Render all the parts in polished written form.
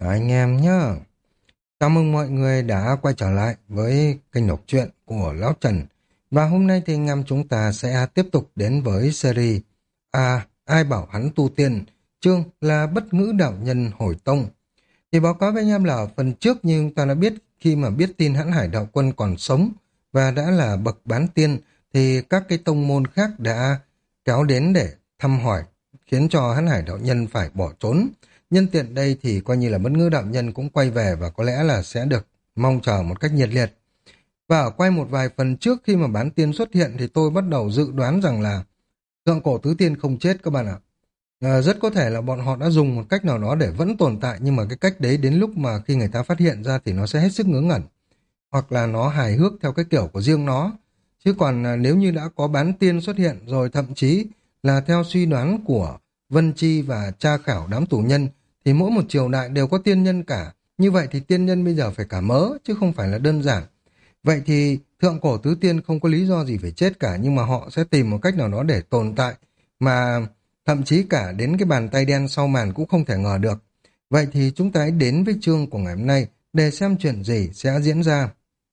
Anh em nhá. Chào mừng mọi người đã quay trở lại với kênh đọc truyện của Lão Trần. Và hôm nay thì anh em chúng ta sẽ tiếp tục đến với series Ai bảo hắn tu tiên, chương là Bất ngữ đạo nhân hồi tông. Thì báo cáo với anh em là ở phần trước như chúng ta đã biết, khi mà biết tin Hãn Hải đạo quân còn sống và đã là bậc bán tiên thì các cái tông môn khác đã kéo đến để thăm hỏi, khiến cho Hãn Hải đạo nhân phải bỏ trốn. Nhân tiện đây thì coi như là Bất ngữ đạo nhân cũng quay về và có lẽ là sẽ được mong chờ một cách nhiệt liệt. Và ở quay một vài phần trước khi mà bán tiên xuất hiện thì tôi bắt đầu dự đoán rằng là thượng cổ tứ tiên không chết các bạn ạ. Rất có thể là bọn họ đã dùng một cách nào đó để vẫn tồn tại, nhưng mà cái cách đấy đến lúc mà khi người ta phát hiện ra thì nó sẽ hết sức ngớ ngẩn, hoặc là nó hài hước theo cái kiểu của riêng nó. Chứ còn nếu như đã có bán tiên xuất hiện rồi, thậm chí là theo suy đoán của Vân Chi và tra khảo đám tù nhân, thì mỗi một triều đại đều có tiên nhân cả. Như vậy thì tiên nhân bây giờ phải cả mớ, chứ không phải là đơn giản. Vậy thì thượng cổ tứ tiên không có lý do gì phải chết cả, nhưng mà họ sẽ tìm một cách nào đó để tồn tại, mà thậm chí cả đến cái bàn tay đen sau màn cũng không thể ngờ được. Vậy thì chúng ta hãy đến với chương của ngày hôm nay để xem chuyện gì sẽ diễn ra.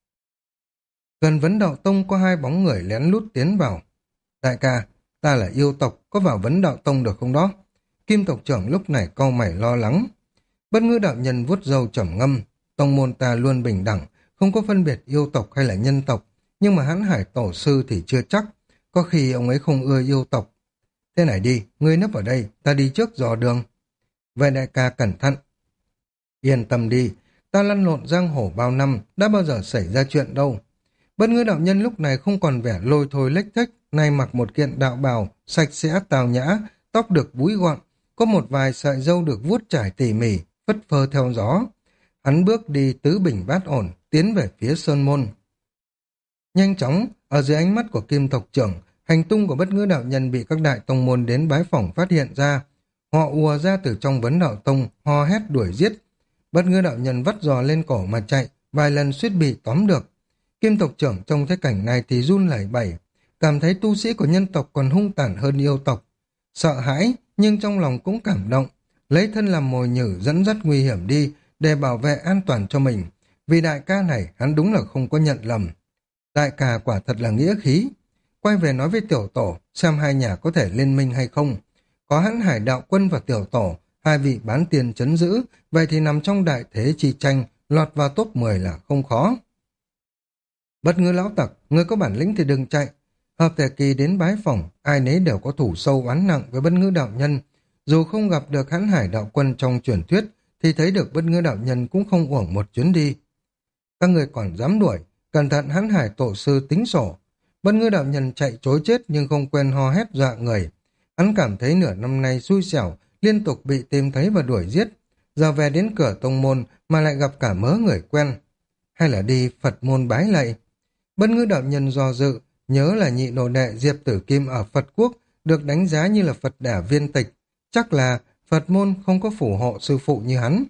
Gần Vấn Đạo Tông có hai bóng người lén lút tiến vào. Đại ca, ta là yêu tộc, có vào Vấn Đạo Tông được không đó? Kim tộc trưởng lúc này cau mày lo lắng. Bất ngữ đạo nhân vuốt râu trầm ngâm. Tông môn ta luôn bình đẳng, không có phân biệt yêu tộc hay là nhân tộc, nhưng mà Hãn Hải tổ sư thì chưa chắc. Có khi ông ấy không ưa yêu tộc. Thế này đi, ngươi nấp ở đây, ta đi trước dò đường. Vậy đại ca cẩn thận. Yên tâm đi, ta lăn lộn giang hồ bao năm, đã bao giờ xảy ra chuyện đâu. Bất ngữ đạo nhân lúc này không còn vẻ lôi thôi lếch thếch, nay mặc một kiện đạo bào, sạch sẽ tào nhã, tóc được búi gọn, có một vài sợi râu được vuốt trải tỉ mỉ, phất phơ theo gió. Hắn bước đi tứ bình bát ổn, tiến về phía sơn môn. Nhanh chóng, ở dưới ánh mắt của Kim tộc trưởng, hành tung của bất ngữ đạo nhân bị các đại tông môn đến bái phỏng phát hiện ra. Họ ùa ra từ trong Vấn Đạo Tông, hò hét đuổi giết. Bất ngữ đạo nhân vắt giò lên cổ mà chạy, vài lần suýt bị tóm được. Kim tộc trưởng trong thế cảnh này thì run lẩy bẩy, cảm thấy tu sĩ của nhân tộc còn hung tàn hơn yêu tộc. Sợ hãi, nhưng trong lòng cũng cảm động, lấy thân làm mồi nhử dẫn dắt nguy hiểm đi để bảo vệ an toàn cho mình. Vì đại ca này hắn đúng là không có nhận lầm. Đại ca quả thật là nghĩa khí. Quay về nói với tiểu tổ, xem hai nhà có thể liên minh hay không. Có Hãn Hải đạo quân và tiểu tổ, hai vị bán tiền trấn giữ, vậy thì nằm trong đại thế chi tranh, lọt vào top 10 là không khó. Bất ngữ lão tặc, người có bản lĩnh thì đừng chạy. Hợp thể kỳ đến bái phỏng, ai nấy đều có thủ sâu oán nặng với bất ngữ đạo nhân. Dù không gặp được Hãn Hải đạo quân trong truyền thuyết, thì thấy được bất ngữ đạo nhân cũng không uổng một chuyến đi. Các người còn dám đuổi, cẩn thận Hãn Hải tổ sư tính sổ. Bất ngữ đạo nhân chạy chối chết nhưng không quên ho hét dọa người. Hắn cảm thấy nửa năm nay xui xẻo, liên tục bị tìm thấy và đuổi giết. Giờ về đến cửa tông môn mà lại gặp cả mớ người quen. Hay là đi Phật môn bái lạy. Bất ngữ đạo nhân do dự, nhớ là nhị đồ đệ Diệp Tử Kim ở Phật quốc được đánh giá như là Phật đả viên tịch. Chắc là Phật môn không có phù hộ sư phụ như hắn.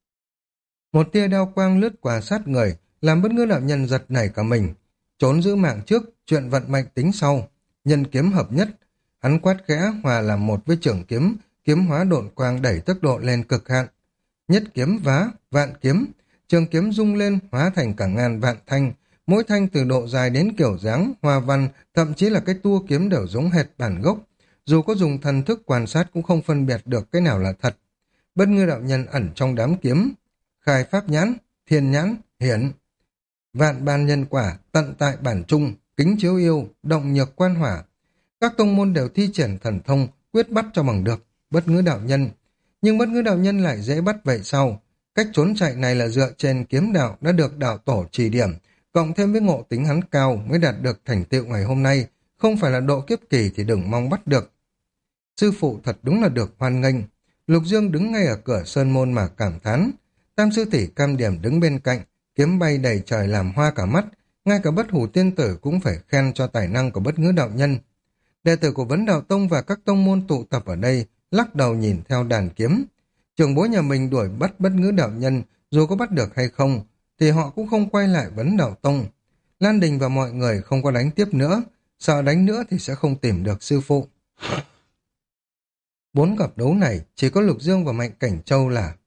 Một tia đao quang lướt qua sát người, làm bất ngữ đạo nhân giật nảy cả mình. Trốn giữ mạng trước, chuyện vận mệnh tính sau. Nhân kiếm hợp nhất, hắn quát khẽ hòa làm một với trưởng kiếm, kiếm hóa độn quang đẩy tốc độ lên cực hạn. Nhất kiếm vá, vạn kiếm, trường kiếm rung lên hóa thành cả ngàn vạn thanh, mỗi thanh từ độ dài đến kiểu dáng, hoa văn, thậm chí là cái tua kiếm đều giống hệt bản gốc. Dù có dùng thần thức quan sát cũng không phân biệt được cái nào là thật. Bất ngữ đạo nhân ẩn trong đám kiếm, khai pháp nhãn, thiên nhãn, hiển. Vạn ban nhân quả, tận tại bản trung, kính chiếu yêu, động nhược quan hỏa. Các tông môn đều thi triển thần thông, quyết bắt cho bằng được bất ngữ đạo nhân. Nhưng bất ngữ đạo nhân lại dễ bắt vậy sao? Cách trốn chạy này là dựa trên kiếm đạo đã được đạo tổ chỉ điểm, cộng thêm với ngộ tính hắn cao mới đạt được thành tựu ngày hôm nay, không phải là độ kiếp kỳ thì đừng mong bắt được. Sư phụ thật đúng là được hoan nghênh. Lục Dương đứng ngay ở cửa sơn môn mà cảm thán. Tam sư tỷ Cam Điểm đứng bên cạnh, kiếm bay đầy trời làm hoa cả mắt, ngay cả Bất Hủ tiên tử cũng phải khen cho tài năng của bất ngữ đạo nhân. Đệ tử của Vấn Đạo Tông và các tông môn tụ tập ở đây, lắc đầu nhìn theo đàn kiếm. Trưởng bối nhà mình đuổi bắt bất ngữ đạo nhân, dù có bắt được hay không, thì họ cũng không quay lại Vấn Đạo Tông. Lan Đình và mọi người không có đánh tiếp nữa, sợ đánh nữa thì sẽ không tìm được sư phụ. Bốn cặp đấu này chỉ có Lục Dương và Mạnh Cảnh Châu là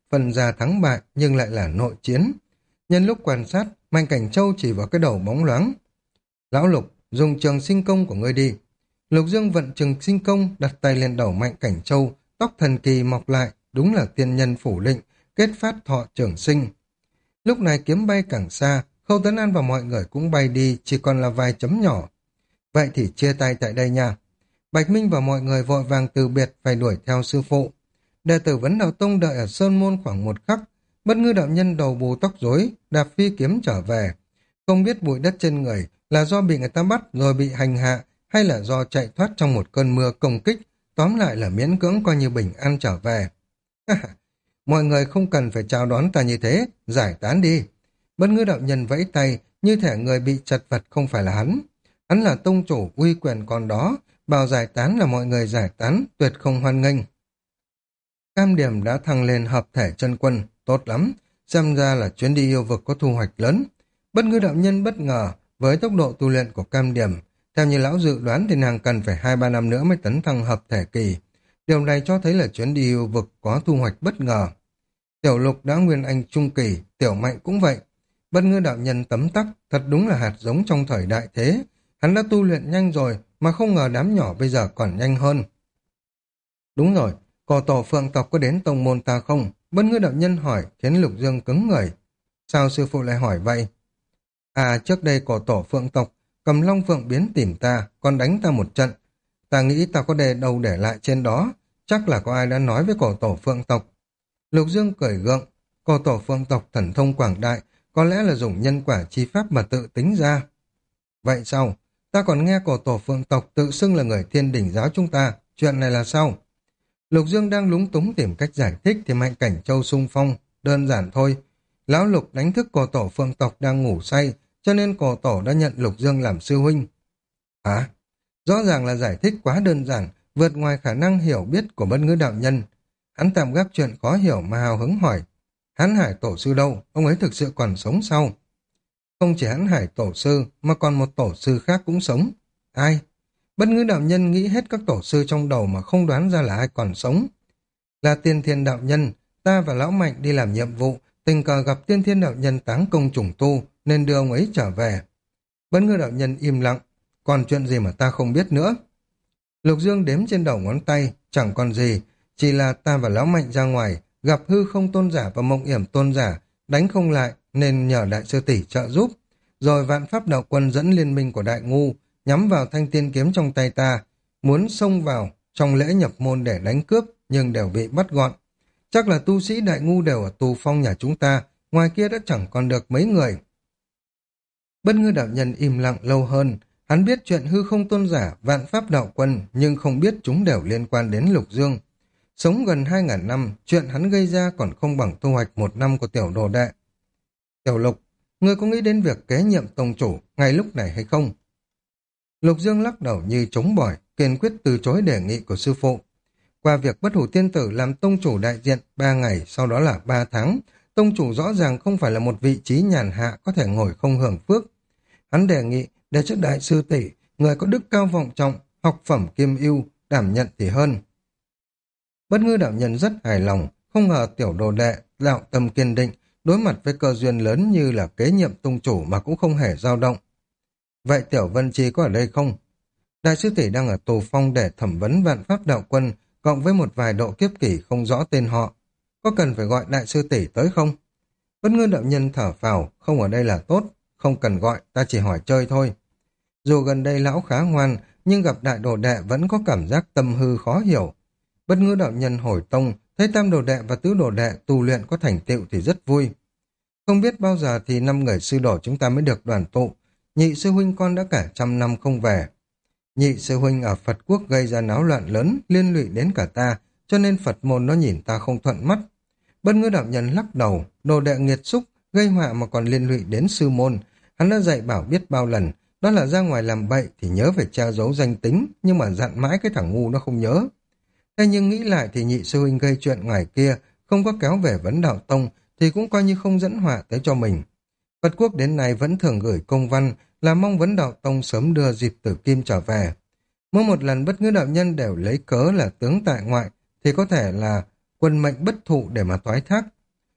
phân ra thắng bại nhưng lại là nội chiến. Nhân lúc quan sát, Mạnh Cảnh Châu chỉ vào cái đầu bóng loáng. Lão Lục, dùng trường sinh công của ngươi đi. Lục Dương vận trường sinh công, đặt tay lên đầu Mạnh Cảnh Châu, tóc thần kỳ mọc lại, đúng là tiên nhân phủ định, kết phát thọ trường sinh. Lúc này kiếm bay càng xa, Khâu Tấn An và mọi người cũng bay đi, chỉ còn là vài chấm nhỏ. Vậy thì chia tay tại đây nha. Bạch Minh và mọi người vội vàng từ biệt phải đuổi theo sư phụ. Đệ tử Vấn Đạo Tông đợi ở Sơn Môn khoảng một khắc, Bất Ngư đạo nhân đầu bù tóc rối, đạp phi kiếm trở về. Không biết bụi đất trên người là do bị người ta bắt rồi bị hành hạ, hay là do chạy thoát trong một cơn mưa công kích, tóm lại là miễn cưỡng coi như bình an trở về. Mọi người không cần phải chào đón ta như thế, giải tán đi. Bất Ngư đạo nhân vẫy tay, như thể người bị chật vật không phải là hắn. Hắn là tông chủ, uy quyền còn đó, bảo giải tán là mọi người giải tán, tuyệt không hoan nghênh. Cam Điểm đã thăng lên hợp thể chân quân, tốt lắm, xem ra là chuyến đi yêu vực có thu hoạch lớn. Bất Ngư đạo nhân bất ngờ, với tốc độ tu luyện của Cam Điểm, theo như lão dự đoán thì nàng cần phải 2-3 năm nữa mới tấn thăng hợp thể kỳ. Điều này cho thấy là chuyến đi yêu vực có thu hoạch bất ngờ. Tiểu Lục đã nguyên anh trung kỳ, Tiểu Mạnh cũng vậy. Bất Ngư đạo nhân tấm tắc, thật đúng là hạt giống trong thời đại thế. Hắn đã tu luyện nhanh rồi, mà không ngờ đám nhỏ bây giờ còn nhanh hơn. Đúng rồi, cổ tổ Phượng tộc có đến tông môn ta không? Bất Ngư đạo nhân hỏi, khiến Lục Dương cứng người. Sao sư phụ lại hỏi vậy? À, trước đây cổ tổ Phượng tộc cầm Long Phượng biến tìm ta, còn đánh ta một trận. Ta nghĩ ta có đâu để lại trên đó, chắc là có ai đã nói với cổ tổ Phượng tộc. Lục Dương cười gượng, cổ tổ Phượng tộc thần thông quảng đại, có lẽ là dùng nhân quả chi pháp mà tự tính ra. Vậy sao? Ta còn nghe cổ tổ Phượng tộc tự xưng là người Thiên Đỉnh giáo chúng ta, chuyện này là sao? Lục Dương đang lúng túng tìm cách giải thích thì Mạnh Cảnh Châu xung phong, đơn giản thôi. Lão Lục đánh thức cổ tổ Phượng tộc đang ngủ say, cho nên cổ tổ đã nhận Lục Dương làm sư huynh. Hả? Rõ ràng là giải thích quá đơn giản, vượt ngoài khả năng hiểu biết của Bất Ngữ đạo nhân. Hắn tạm gác chuyện khó hiểu mà hào hứng hỏi. Hán Hải tổ sư đâu? Ông ấy thực sự còn sống sao? Không chỉ Hán Hải tổ sư, mà còn một tổ sư khác cũng sống. Ai? Bất Ngữ đạo nhân nghĩ hết các tổ sư trong đầu mà không đoán ra là ai còn sống. Là Tiên Thiên đạo nhân, ta và Lão Mạnh đi làm nhiệm vụ, tình cờ gặp Tiên Thiên đạo nhân táng công trùng tu, nên đưa ông ấy trở về. Bất Ngữ đạo nhân im lặng, còn chuyện gì mà ta không biết nữa? Lục Dương đếm trên đầu ngón tay, chẳng còn gì, chỉ là ta và Lão Mạnh ra ngoài, gặp hư không tôn giả và mộng yểm tôn giả, đánh không lại nên nhờ đại sư tỷ trợ giúp. Rồi vạn pháp đạo quân dẫn liên minh của đại ngu, nhắm vào thanh tiên kiếm trong tay ta, muốn xông vào trong lễ nhập môn để đánh cướp, nhưng đều bị bắt gọn. Chắc là tu sĩ đại ngu đều ở tù phong nhà chúng ta, ngoài kia đã chẳng còn được mấy người. Bất Ngư đạo nhân im lặng lâu hơn, hắn biết chuyện hư không tôn giả, vạn pháp đạo quân, nhưng không biết chúng đều liên quan đến Lục Dương. Sống gần 2.000 năm, chuyện hắn gây ra còn không bằng thu hoạch 1 năm của tiểu đồ đệ. Tiểu Lục, ngươi có nghĩ đến việc kế nhiệm tông chủ ngay lúc này hay không? Lục Dương lắc đầu như chống bỏi, kiên quyết từ chối đề nghị của sư phụ. Qua việc Bất Hủ Tiên Tử làm tông chủ đại diện 3 ngày, sau đó là 3 tháng, tông chủ rõ ràng không phải là một vị trí nhàn hạ có thể ngồi không hưởng phước. Hắn đề nghị để cho đại sư tỷ, người có đức cao vọng trọng, học phẩm kiêm ưu, đảm nhận thì hơn. Bất Ngư đạo nhân rất hài lòng, không ngờ tiểu đồ đệ, đạo tâm kiên định, đối mặt với cơ duyên lớn như là kế nhiệm tông chủ mà cũng không hề dao động. Vậy Tiểu Vân Chi có ở đây không? Đại sư tỷ đang ở tù phong để thẩm vấn vạn pháp đạo quân, cộng với một vài độ kiếp kỷ không rõ tên họ. Có cần phải gọi đại sư tỷ tới không? Bất Ngư đạo nhân thở phào, không ở đây là tốt, không cần gọi, ta chỉ hỏi chơi thôi. Dù gần đây lão khá ngoan, nhưng gặp đại đồ đệ vẫn có cảm giác tâm hư khó hiểu. Bất Ngư đạo nhân hồi tông, thấy tam đồ đệ và tứ đồ đệ tu luyện có thành tựu thì rất vui. Không biết bao giờ thì 5 người sư đồ chúng ta mới được đoàn tụ. Nhị sư huynh con đã cả 100 năm không về. Nhị sư huynh ở Phật quốc gây ra náo loạn lớn, liên lụy đến cả ta, cho nên Phật môn nó nhìn ta không thuận mắt. Bất Ngư đạo nhân lắc đầu, đồ đệ nghiệt xúc, gây họa mà còn liên lụy đến sư môn. Hắn đã dạy bảo biết bao lần, đó là ra ngoài làm bậy thì nhớ phải che giấu danh tính, nhưng mà dặn mãi cái thằng ngu nó không nhớ. Thế nhưng nghĩ lại thì nhị sư huynh gây chuyện ngoài kia, không có kéo về Vấn Đạo Tông, thì cũng coi như không dẫn họa tới cho mình. Phật quốc đến nay vẫn thường gửi công văn là mong Vấn Đạo Tông sớm đưa Diệp Tử Kim trở về. Mỗi một lần Bất Ngữ đạo nhân đều lấy cớ là tướng tại ngoại, thì có thể là quân mệnh bất thụ để mà toái thác,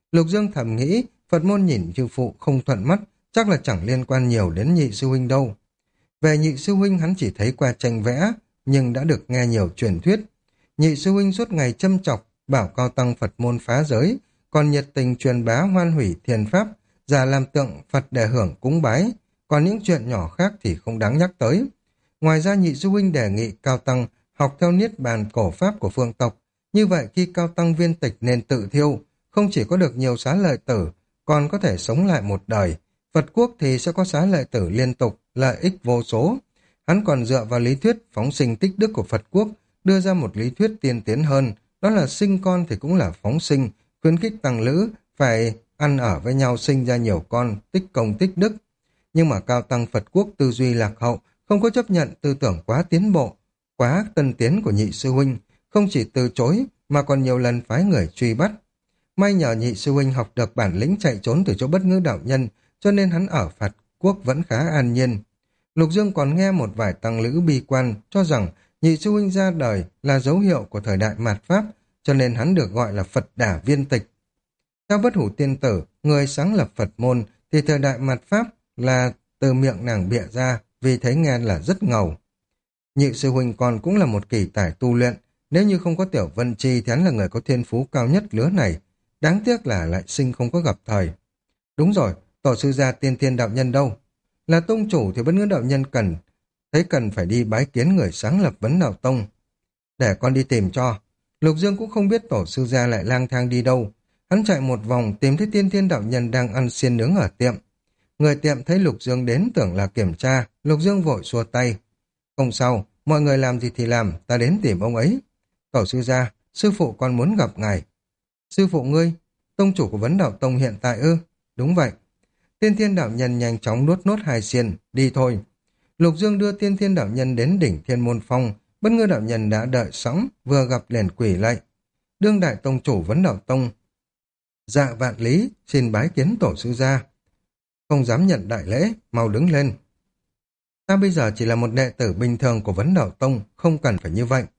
Lục Dương thầm nghĩ, Phật môn nhìn chư phụ không thuận mắt, chắc là chẳng liên quan nhiều đến nhị sư huynh đâu. Về nhị sư huynh hắn chỉ thấy qua tranh vẽ, nhưng đã được nghe nhiều truyền thuyết. Nhị sư huynh suốt ngày châm chọc, bảo cao tăng Phật môn phá giới, còn nhiệt tình truyền bá hoan hủy thiền pháp, giả làm tượng Phật để hưởng cúng bái, còn những chuyện nhỏ khác thì không đáng nhắc tới. Ngoài ra nhị sư huynh đề nghị cao tăng học theo niết bàn cổ pháp của phương tộc, như vậy khi cao tăng viên tịch nên tự thiêu, không chỉ có được nhiều xá lợi tử, còn có thể sống lại một đời. Phật quốc thì sẽ có xá lợi tử liên tục, lợi ích vô số. Hắn còn dựa vào lý thuyết phóng sinh tích đức của Phật quốc, đưa ra một lý thuyết tiên tiến hơn, đó là sinh con thì cũng là phóng sinh, khuyến khích tăng lữ, phải ăn ở với nhau sinh ra nhiều con, tích công tích đức. Nhưng mà cao tăng Phật quốc tư duy lạc hậu, không có chấp nhận tư tưởng quá tiến bộ, quá tân tiến của nhị sư huynh, không chỉ từ chối mà còn nhiều lần phái người truy bắt. May nhờ nhị sư huynh học được bản lĩnh chạy trốn từ chỗ Bất Ngữ đạo nhân, cho nên hắn ở Phật quốc vẫn khá an nhiên. Lục Dương còn nghe một vài tăng lữ bi quan cho rằng nhị sư huynh ra đời là dấu hiệu của thời đại mạt Pháp, cho nên hắn được gọi là Phật đả viên tịch. Theo Bất Hủ Tiên Tử, người sáng lập Phật môn, thì thời đại mạt Pháp là từ miệng nàng bịa ra, vì thấy nghe là rất ngầu. Nhị sư huynh còn cũng là một kỳ tài tu luyện, nếu như không có Tiểu Vân Chi thì hắn là người có thiên phú cao nhất lứa này, đáng tiếc là lại sinh không có gặp thời. Đúng rồi, tổ sư gia Tiên Thiên đạo nhân đâu? Là tông chủ thì Bất Ngữ đạo nhân cần phải đi bái kiến người sáng lập Vấn Đạo Tông. Để con đi tìm cho. Lục Dương cũng không biết tổ sư gia lại lang thang đi đâu. Hắn chạy một vòng tìm thấy Tiên Thiên đạo nhân đang ăn xiên nướng ở tiệm. Người tiệm thấy Lục Dương đến tưởng là kiểm tra, Lục Dương vội xua tay. Không sao, mọi người làm gì thì làm, ta đến tìm ông ấy. Tổ sư gia, sư phụ con muốn gặp ngài. Sư phụ ngươi, tông chủ của Vấn Đạo Tông hiện tại ư? Đúng vậy. Tiên Thiên đạo nhân nhanh chóng nuốt nốt hai xiên, đi thôi. Lục Dương đưa Tiên Thiên đạo nhân đến đỉnh Thiên Môn Phong, Bất Ngữ đạo nhân đã đợi sẵn, vừa gặp liền quỳ lạy. Đương đại tông chủ Vấn Đạo Tông, dạ vạn lý, xin bái kiến tổ sư gia. Không dám nhận đại lễ, mau đứng lên. Ta bây giờ chỉ là một đệ tử bình thường của Vấn Đạo Tông, không cần phải như vậy.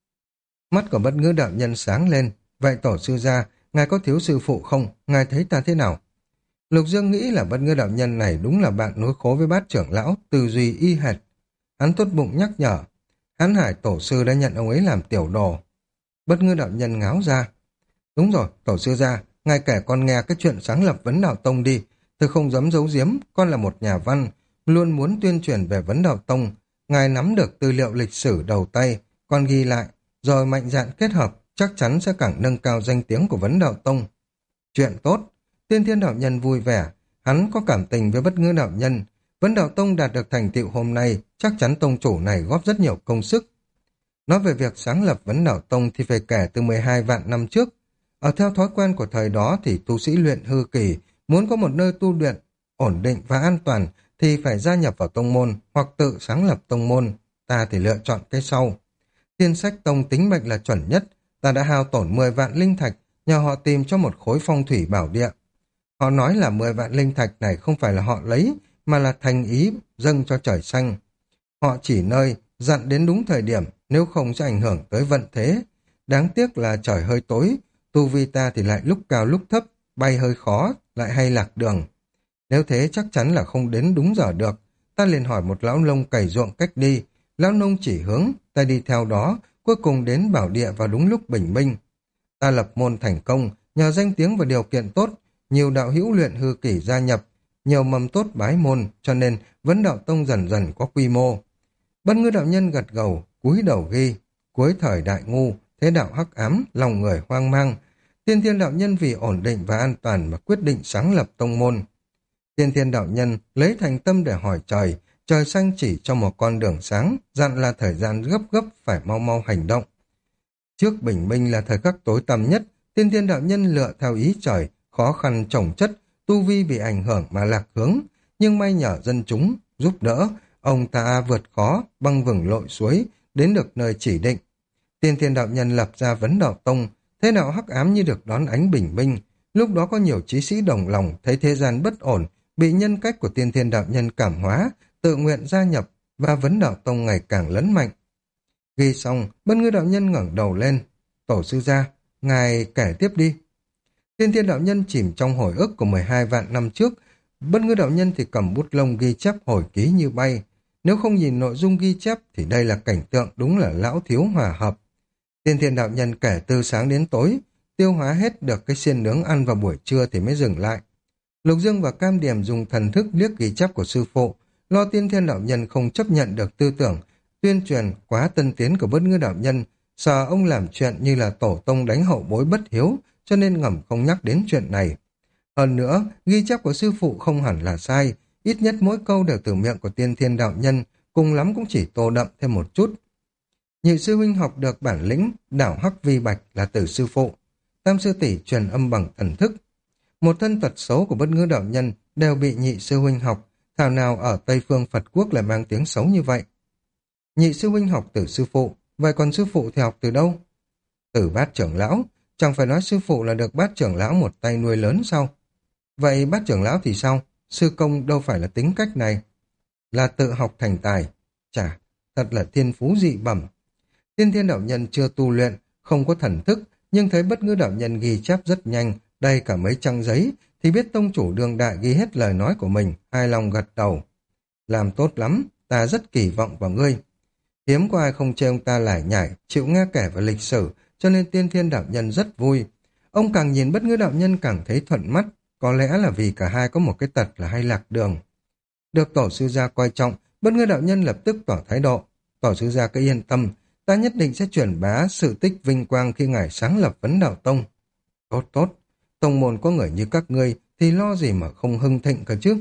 Mắt của Bất Ngữ đạo nhân sáng lên. Vậy tổ sư gia, ngài có thiếu sư phụ không? Ngài thấy ta thế nào? Lục Dương nghĩ là Bất Ngữ đạo nhân này đúng là bạn nối khố với Bát trưởng lão, tư duy y hệt. Hắn tốt bụng nhắc nhở. Hán Hải tổ sư đã nhận ông ấy làm tiểu đồ. Bất Ngữ đạo nhân ngáo ra. Đúng rồi, tổ sư gia, ngài kể con nghe cái chuyện sáng lập Vấn Đạo Tông đi. Tôi không dám giấu giếm, con là một nhà văn, luôn muốn tuyên truyền về Vấn Đạo Tông. Ngài nắm được tư liệu lịch sử đầu tay, con ghi lại, rồi mạnh dạn kết hợp, chắc chắn sẽ càng nâng cao danh tiếng của Vấn Đạo Tông. Chuyện tốt, Tiên Thiên đạo nhân vui vẻ, hắn có cảm tình với Bất Ngữ đạo nhân. Vấn Đạo Tông đạt được thành tựu hôm nay, chắc chắn tông chủ này góp rất nhiều công sức. Nói về việc sáng lập Vấn Đạo Tông thì phải kể từ 12 vạn năm trước. Ở theo thói quen của thời đó thì tu sĩ luyện hư kỳ muốn có một nơi tu luyện ổn định và an toàn thì phải gia nhập vào tông môn hoặc tự sáng lập tông môn. Ta thì lựa chọn cái sau. Thiên Sách Tông tính mệnh là chuẩn nhất. Ta đã hao tổn 10 vạn linh thạch nhờ họ tìm cho một khối phong thủy bảo địa. Họ nói là 10 vạn linh thạch này không phải là họ lấy mà là thành ý dâng cho trời xanh. Họ chỉ nơi dặn đến đúng thời điểm, nếu không sẽ ảnh hưởng tới vận thế. Đáng tiếc là trời hơi tối, tu vi ta thì lại lúc cao lúc thấp, bay hơi khó, lại hay lạc đường. Nếu thế chắc chắn là không đến đúng giờ được. Ta liền hỏi một lão nông cày ruộng cách đi, lão nông chỉ hướng, ta đi theo đó, cuối cùng đến bảo địa vào đúng lúc bình minh. Ta lập môn thành công, nhờ danh tiếng và điều kiện tốt, nhiều đạo hữu luyện hư kỷ gia nhập, nhiều mầm tốt bái môn, cho nên Vấn Đạo Tông dần dần có quy mô. Bất Ngữ đạo nhân gật gđầu, cúi đầu ghi, cuối thời đại ngu, thế đạo hắc ám, lòng người hoang mang. Tiên Thiên đạo nhân vì ổn định và an toàn mà quyết định sáng lập tông môn. Tiên Thiên đạo nhân lấy thành tâm để hỏi trời, trời xanh chỉ cho một con đường sáng, dặn là thời gian gấp gấp phải mau mau hành động. Trước bình minh là thời khắc tối tăm nhất, Tiên Thiên đạo nhân lựa theo ý trời, khó khăn chồng chất, tu vi bị ảnh hưởng mà lạc hướng, nhưng may nhờ dân chúng giúp đỡ, ông ta vượt khó, băng vừng lội suối, đến được nơi chỉ định. Tiên Thiên đạo nhân lập ra Vấn Đạo Tông, thế đạo hắc ám như được đón ánh bình minh. Lúc đó có nhiều chí sĩ đồng lòng thấy thế gian bất ổn, bị nhân cách của Tiên Thiên đạo nhân cảm hóa, tự nguyện gia nhập và Vấn Đạo Tông ngày càng lớn mạnh. Ghi xong, Bất Ngữ đạo nhân ngẩng đầu lên. Tổ sư gia, ngài kể tiếp đi. Tiên Thiên đạo nhân chìm trong hồi ức của 12 vạn năm trước, Bất Ngư đạo nhân thì cầm bút lông ghi chép hồi ký như bay. Nếu không nhìn nội dung ghi chép thì đây là cảnh tượng đúng là lão thiếu hòa hợp. Tiên Thiên đạo nhân kể từ sáng đến tối, tiêu hóa hết được cái xiên nướng ăn vào buổi trưa thì mới dừng lại. Lục Dương và Cam Điềm dùng thần thức liếc ghi chép của sư phụ, lo Tiên Thiên đạo nhân không chấp nhận được tư tưởng tuyên truyền quá tân tiến của Bất Ngư đạo nhân, sợ ông làm chuyện như là tổ tông đánh hậu bối bất hiếu, cho nên ngầm không nhắc đến chuyện này. Hơn nữa, ghi chép của sư phụ không hẳn là sai, ít nhất mỗi câu đều từ miệng của Tiên Thiên đạo nhân, cùng lắm cũng chỉ tô đậm thêm một chút. Nhị sư huynh học được bản lĩnh đảo hắc vi bạch là từ sư phụ. Tam sư tỷ truyền âm bằng thần thức. Một thân tật xấu của Bất Ngư đạo nhân đều bị nhị sư huynh học, thảo nào ở Tây phương Phật quốc lại mang tiếng xấu như vậy. Nhị sư huynh học từ sư phụ, vậy còn sư phụ thì học từ đâu? Từ Bát trưởng lão, chẳng phải nói sư phụ là được Bát trưởng lão một tay nuôi lớn sao? Vậy Bát trưởng lão thì sao? Sư công đâu phải là tính cách này. Là tự học thành tài. Chà, thật là thiên phú dị bẩm. Tiên Thiên đạo nhân chưa tu luyện, không có thần thức, nhưng thấy Bất Ngư đạo nhân ghi chép rất nhanh, đầy cả mấy trang giấy, thì biết tông chủ đương đại ghi hết lời nói của mình, hài lòng gật đầu. Làm tốt lắm, ta rất kỳ vọng vào ngươi. Hiếm có ai không chê ông ta lải nhải, chịu nghe kể về lịch sử, cho nên Tiên Thiên đạo nhân rất vui. Ông càng nhìn Bất Ngư đạo nhân càng thấy thuận mắt, có lẽ là vì cả hai có một cái tật là hay lạc đường. Được tổ sư gia coi trọng, Bất Ngư đạo nhân lập tức tỏ thái độ. Tổ sư gia cứ yên tâm, ta nhất định sẽ truyền bá sự tích vinh quang khi ngài sáng lập Vấn Đạo Tông. Tốt tốt, tông môn có người như các ngươi thì lo gì mà không hưng thịnh cơ chứ.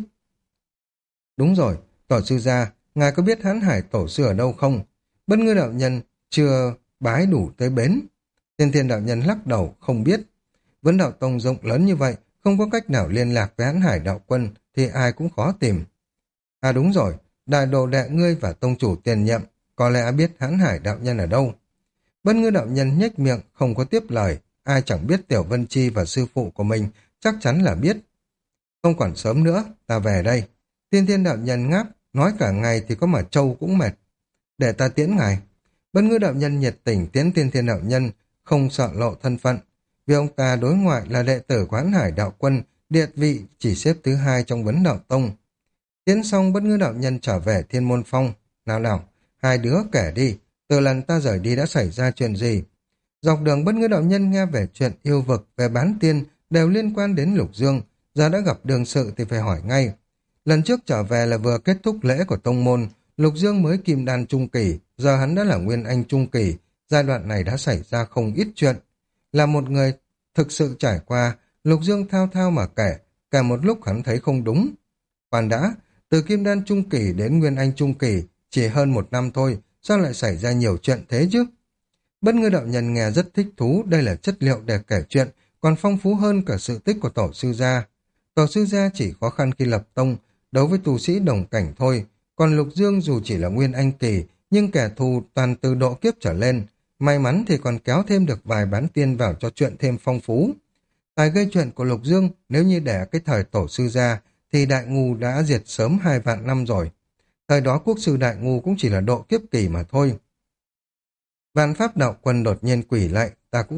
Đúng rồi, tổ sư gia, ngài có biết Hán Hải tổ sư ở đâu không? Bất Ngư đạo nhân chưa bái đủ tới bến. Tiên Thiên đạo nhân lắc đầu, không biết. Vấn Đạo Tông rộng lớn như vậy, không có cách nào liên lạc với Hán Hải đạo quân thì ai cũng khó tìm. À đúng rồi, đại đồ đệ ngươi và tông chủ tiền nhiệm có lẽ biết Hán Hải đạo nhân ở đâu. Bất Ngư đạo nhân nhếch miệng, không có tiếp lời. Ai chẳng biết Tiểu Vân Chi và sư phụ của mình, chắc chắn là biết. Không còn sớm nữa, ta về đây. Tiên Thiên đạo nhân ngáp, nói cả ngày thì có mà trâu cũng mệt. Để ta tiễn ngài. Bất Ngư đạo nhân nhiệt tình tiễn Tiên Thiên đạo nhân, không sợ lộ thân phận. Vì ông ta đối ngoại là đệ tử của Hán Hải đạo quân, địa vị chỉ xếp thứ 2 trong Vấn Đạo Tông. Tiễn xong Bất Ngư đạo nhân trở về Thiên Môn Phong. Nào nào, hai đứa kể đi, từ lần ta rời đi đã xảy ra chuyện gì? Dọc đường Bất Ngư đạo nhân nghe về chuyện yêu vực, về bán tiên, đều liên quan đến Lục Dương, giờ đã gặp đường sự thì phải hỏi ngay. Lần trước trở về là vừa kết thúc lễ của tông môn, Lục Dương mới kim đan trung kỳ, giờ hắn đã là nguyên anh trung kỳ, giai đoạn này đã xảy ra không ít chuyện. Là một người thực sự trải qua, Lục Dương thao thao mà kể, cả một lúc hắn thấy không đúng. Khoan đã, từ kim đan trung kỳ đến nguyên anh trung kỳ, chỉ hơn 1 năm thôi, sao lại xảy ra nhiều chuyện thế chứ? Bất Ngư đạo nhân nghe rất thích thú, đây là chất liệu để kể chuyện, còn phong phú hơn cả sự tích của tổ sư gia. Tổ sư gia chỉ khó khăn khi lập tông, đấu với tu sĩ đồng cảnh thôi, còn Lục Dương dù chỉ là nguyên anh kỳ, nhưng kẻ thù toàn từ độ kiếp trở lên, may mắn thì còn kéo thêm được vài bán tiên vào cho chuyện thêm phong phú. Tài gây chuyện của Lục Dương, nếu như để cái thời tổ sư gia, thì Đại Ngu đã diệt sớm 2 vạn năm rồi. Thời đó quốc sư Đại Ngu cũng chỉ là độ kiếp kỳ mà thôi. Vạn Pháp đạo quân đột nhiên quỷ lại,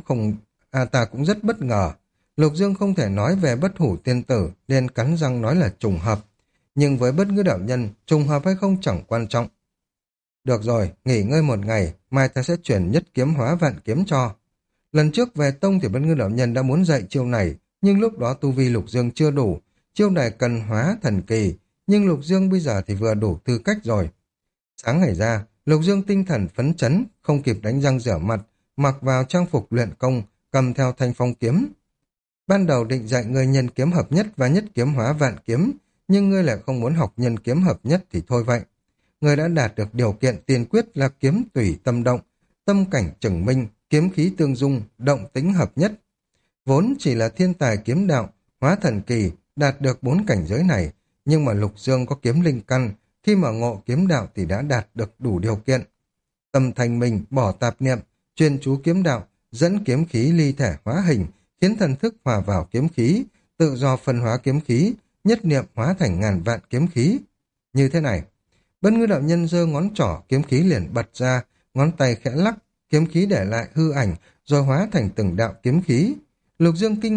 ta cũng rất bất ngờ. Lục Dương không thể nói về Bất Hủ tiên tử, liền cắn răng nói là trùng hợp. Nhưng với Bất Ngư đạo nhân, trùng hợp hay không chẳng quan trọng. Được rồi, nghỉ ngơi một ngày, mai ta sẽ chuyển nhất kiếm hóa vạn kiếm cho. Lần trước về tông thì Bất Ngư đạo nhân đã muốn dạy chiêu này, nhưng lúc đó tu vi Lục Dương chưa đủ. Chiêu này cần hóa thần kỳ, nhưng Lục Dương bây giờ thì vừa đủ tư cách rồi. Sáng ngày ra, Lục Dương tinh thần phấn chấn, không kịp đánh răng rửa mặt, mặc vào trang phục luyện công, cầm theo thanh phong kiếm. Ban đầu định dạy ngươi nhân kiếm hợp nhất và nhất kiếm hóa vạn kiếm, nhưng ngươi lại không muốn học nhân kiếm hợp nhất thì thôi vậy. Ngươi đã đạt được điều kiện tiên quyết là kiếm tùy tâm động, tâm cảnh chừng minh, kiếm khí tương dung, động tính hợp nhất. Vốn chỉ là thiên tài kiếm đạo, hóa thần kỳ, đạt được 4 cảnh giới này, nhưng mà Lục Dương có kiếm linh căn, khi mà ngộ kiếm đạo thì đã đạt được đủ điều kiện. Tâm thành mình, bỏ tạp niệm, chuyên chú kiếm đạo, dẫn kiếm khí ly thể hóa hình, khiến thần thức hòa vào kiếm khí, tự do phân hóa kiếm khí, nhất niệm hóa thành ngàn vạn kiếm khí. Như thế này, Bất Ngư đạo nhân giơ ngón trỏ, kiếm khí liền bật ra, ngón tay khẽ lắc, kiếm khí để lại hư ảnh, rồi hóa thành từng đạo kiếm khí. Lục Dương kinh ngạc,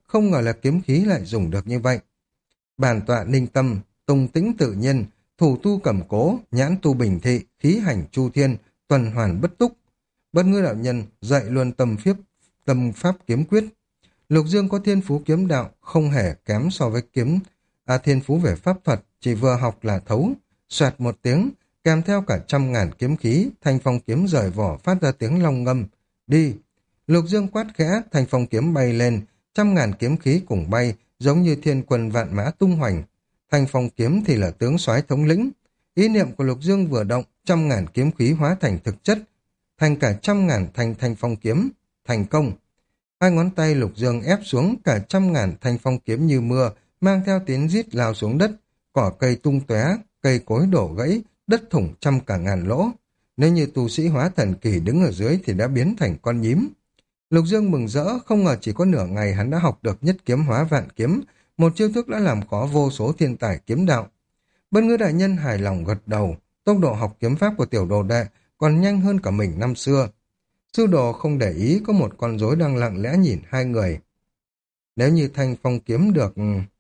không ngờ là kiếm khí lại dùng được như vậy. Bản tọa ninh tâm, tùng tĩnh tự nhiên, thủ tu cẩm cố, nhãn tu bình thị, khí hành chu thiên, tuần hoàn bất túc. Bất ngữ đạo nhân dạy luôn tâm pháp kiếm quyết. Lục Dương có thiên phú kiếm đạo, không hề kém so với thiên phú về pháp thuật, chỉ vừa học là thấu. Xoẹt một tiếng, kèm theo cả 100.000 kiếm khí, thanh phong kiếm rời vỏ phát ra tiếng long ngâm. Đi! Lục Dương quát khẽ, thanh phong kiếm bay lên, 100.000 kiếm khí cùng bay, giống như thiên quân vạn mã tung hoành. Thanh phong kiếm thì là tướng soái thống lĩnh. Ý niệm của Lục Dương vừa động, 100.000 kiếm khí hóa thành thực chất, thành cả 100.000 thanh phong kiếm, thành công. Hai ngón tay Lục Dương ép xuống cả 100.000 thanh phong kiếm như mưa, mang theo tiếng rít lao xuống đất, cỏ cây tung tóe, cây cối đổ gãy, đất thủng trăm cả ngàn lỗ. Nếu như tu sĩ hóa thần kỳ đứng ở dưới thì đã biến thành con nhím. Lục Dương mừng rỡ, không ngờ chỉ có nửa ngày hắn đã học được nhất kiếm hóa vạn kiếm, một chiêu thức đã làm khó vô số thiên tài kiếm đạo. Bất Ngữ đại nhân hài lòng gật đầu, tốc độ học kiếm pháp của tiểu đồ đệ còn nhanh hơn cả mình năm xưa. Sư đồ không để ý có một con rối đang lặng lẽ nhìn hai người. Nếu như thanh phong kiếm được...